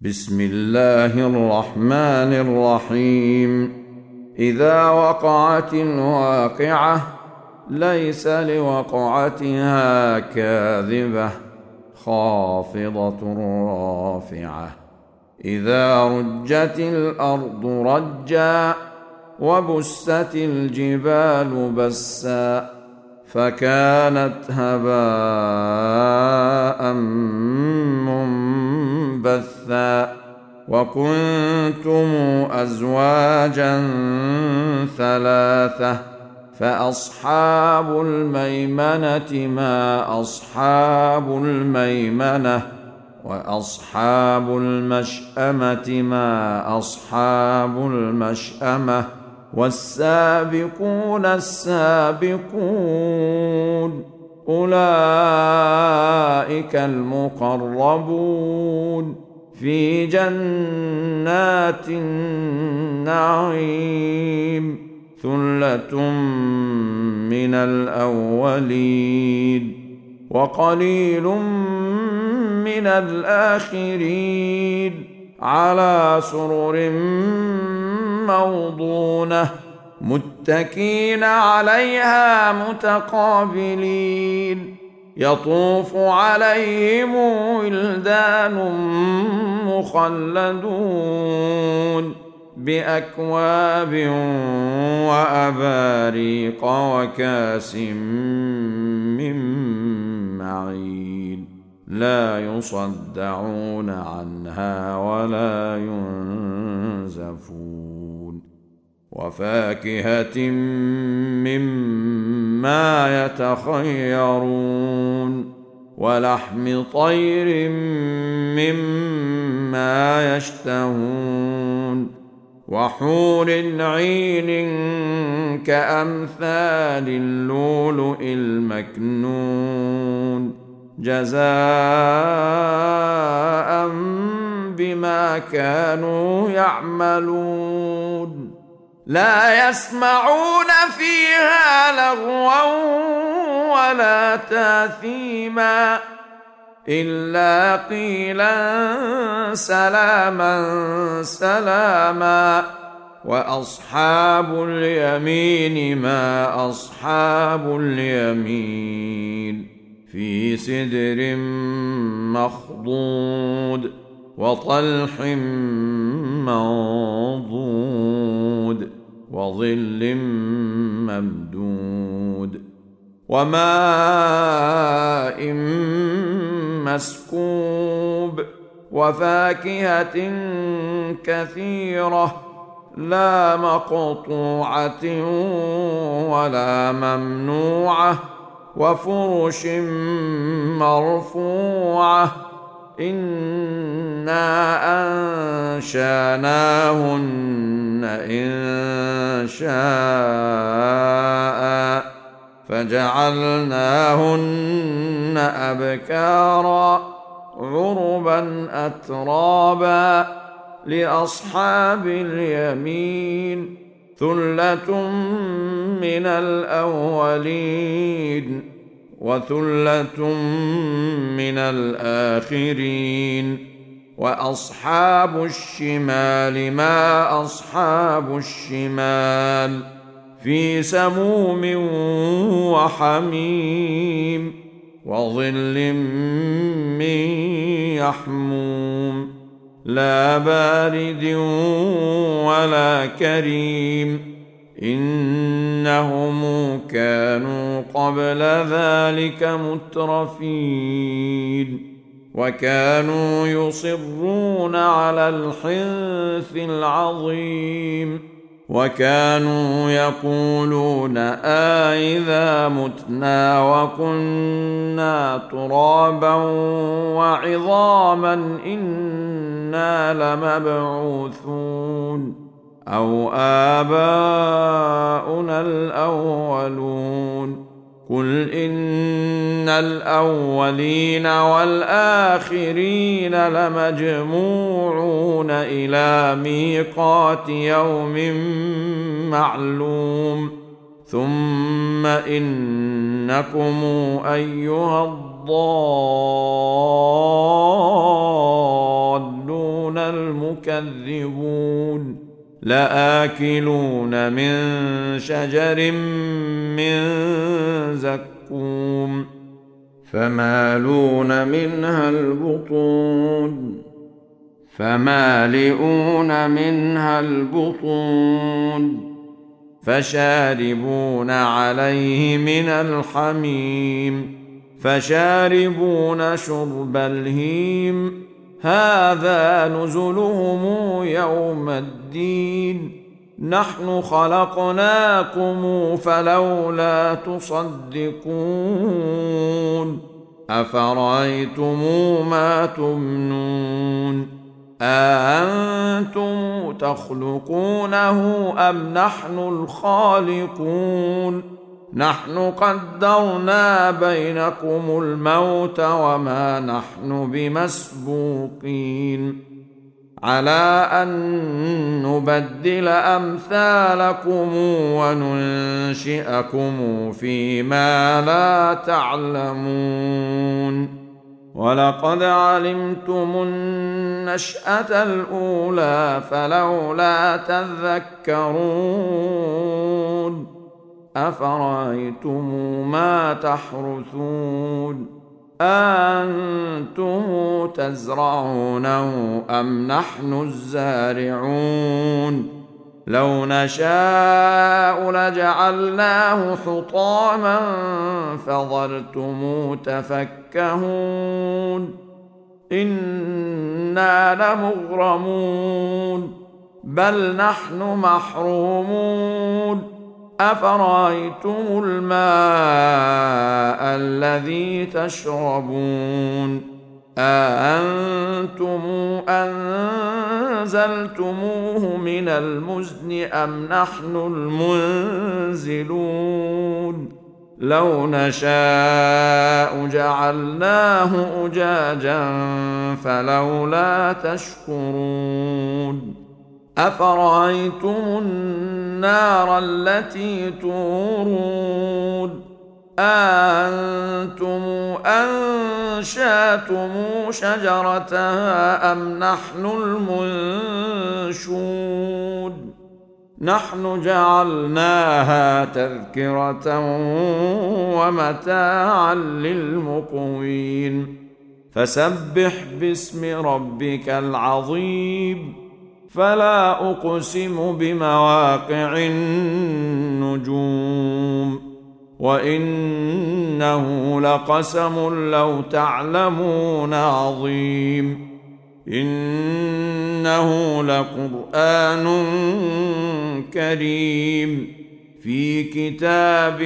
بسم الله الرحمن الرحيم. إذا وقعت الواقعة ليس لوقعتها كاذبة خافضة رافعة. إذا رجت الأرض رجا وبست الجبال بسا فكانت هباء منبثا وكنتم أزواجا ثلاثة فأصحاب الميمنة ما أصحاب الميمنة وأصحاب المشأمة ما أصحاب المشأمة والسابقون السابقون أولئك المقربون في جنات النعيم ثلة من الأولين وقليل من الآخرين على سرر موضونة متكين عليها متقابلين يطوف عليهم ولدان مخلدون بأكواب وأباريق وكاس من معين لا يصدعون عنها ولا ينزفون وفاكهة مما يتخيرون ولحم طير مما يشتهون وحور عين كأمثال اللؤلؤ المكنون جزاء بما كانوا يعملون لا يسمعون فيها لغوا ولا تاثيما إلا قيلا سلاما سلاما وأصحاب اليمين ما أصحاب اليمين في سدر مخضود وطلح منضود وظل ممدود وماء مسكوب وفاكهة كثيرة لا مقطوعة ولا ممنوعة وفرش مرفوعة إنا أنشأناهن إن شاء فجعلناهن أبكارا عربا أترابا لأصحاب اليمين ثلة من الأولين وثلة من الآخرين وأصحاب الشمال ما أصحاب الشمال في سموم وحميم وظل من يحموم لا بارد ولا كريم إنهم كانوا قبل ذلك مترفين وكانوا يصرون على الحنث العظيم وكانوا يقولون أإذا متنا وكنا ترابا وعظاما إنا لمبعوثون أو آباؤنا الأولون قل إن الأولين والآخرين لمجموعون إلى ميقات يوم معلوم ثم إنكم أيها الضالون المكذبون لآكلون من شجر من زقوم فمالئون منها البطون فشاربون عليه من الحميم فشاربون شرب الهيم هذا نزلهم يوم الدين نحن خلقناكم فلولا تصدقون أفرأيتم ما تمنون أأنتم تخلقونه أم نحن الخالقون نحن قدرنا بينكم الموت وما نحن بمسبوقين على أن نبدل أمثالكم وننشئكم فيما لا تعلمون ولقد علمتم النشأة الأولى فلولا تذكرون أفرأيتم ما تحرثون أأنتم تزرعونه أم نحن الزارعون لو نشاء لجعلناه حطاما فظلتم تفكهون إنا لمغرمون بل نحن محرومون أفرأيتم الماء الذي تشربون أأنتم أنزلتموه من المزن أم نحن المنزلون لو نشاء جعلناه أجاجا فلولا تشكرون أفرأيتم النار التي تورون أأنتم أنشأتم شجرتها أم نحن المنشون نحن جعلناها تذكرة ومتاعا للمقوين فسبح باسم ربك العظيم فلا أقسم بمواقع النجوم وإنه لقسم لو تعلمون عظيم إنه لقرآن كريم في كتاب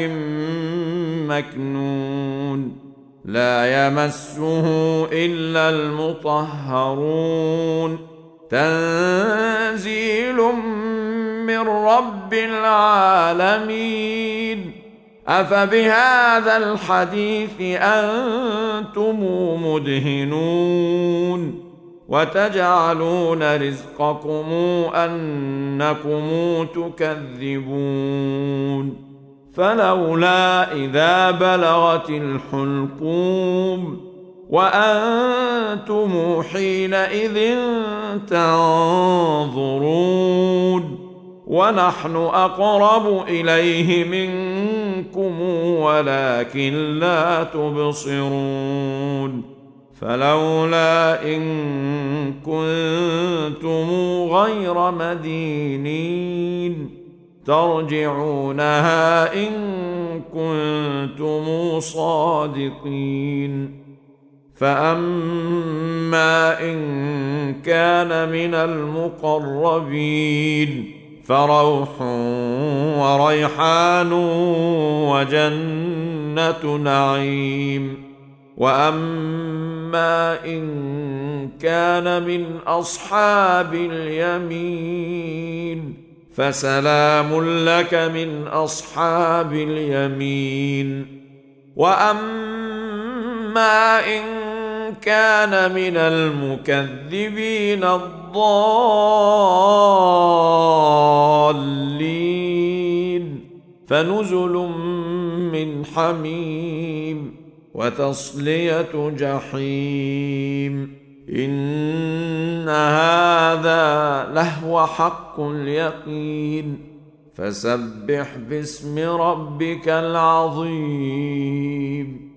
مكنون لا يمسه إلا المطهرون تنزيل من رب العالمين أفبهذا الحديث أنتم مدهنون وتجعلون رزقكم أنكم تكذبون فلولا إذا بلغت الحلقوم وأنتم حينئذ تنظرون ونحن أقرب إليه منكم ولكن لا تبصرون فلولا إن كنتم غير مدينين ترجعونها إن كنتم صادقين فأما إن كان من المقربين فروح وريحان وجنة نعيم وأما إن كان من أصحاب اليمين فسلام لك من أصحاب اليمين وأما إن كان من المكذبين الضالين فنزل من حميم وتصلية جحيم إن هذا لهو حق اليقين فسبح باسم ربك العظيم